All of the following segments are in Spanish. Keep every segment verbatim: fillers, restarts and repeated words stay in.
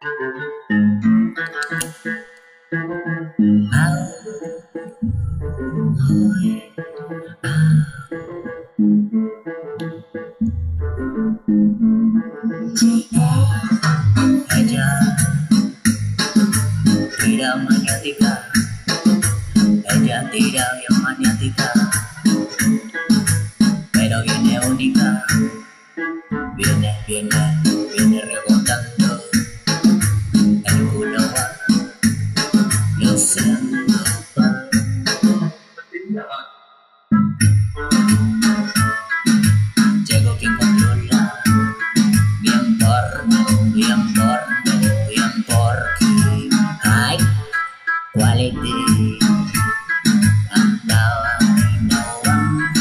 Ella tira maniática, ella tira bien maniática, pero viene única, viene, viene, viene rebotando, el culo va, lo siento, llego quien controla, bien porno, bien porno, bien porky, ay, quality, andaba innovando.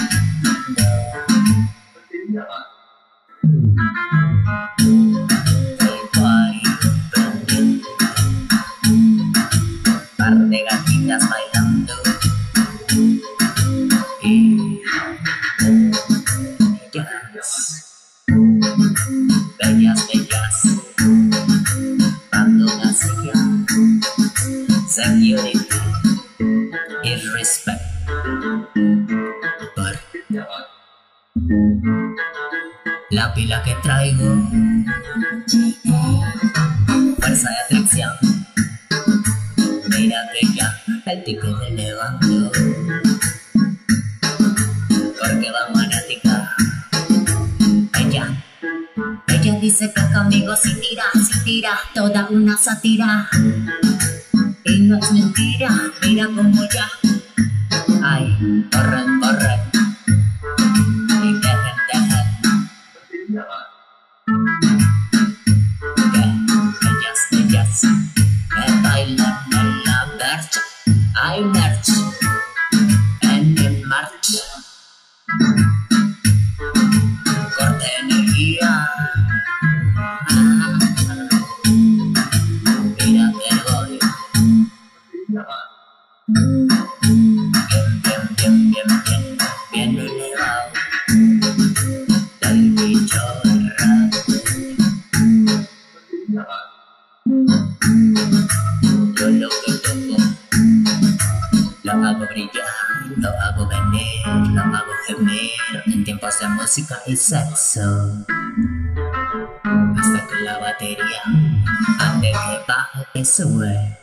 El party pendiente, par de gatitas bailando y bellas, bellas, bellas, dando una silla, security y respect por la pila que traigo, fuerza de atracción, mira que ya el ticket me levanto, porque va maniática, ella, ella dice que conmigo si tira, si tira, toda una sátira, y no es mentira, mira como ya, ay, corren, corren, y dejen, dejen, que ellas, ellas, me bailan en la percha, hay merch, en el marcha, corte de energía, ah, mira que voy, bien, bien, bien, bien, bien, bien elevado, del bicho errado, yo lo que toco, lo hago brillar, lo hago venir, lo hago gemir, en tiempos de música y sexo, hasta que la batería ande que baje que sube.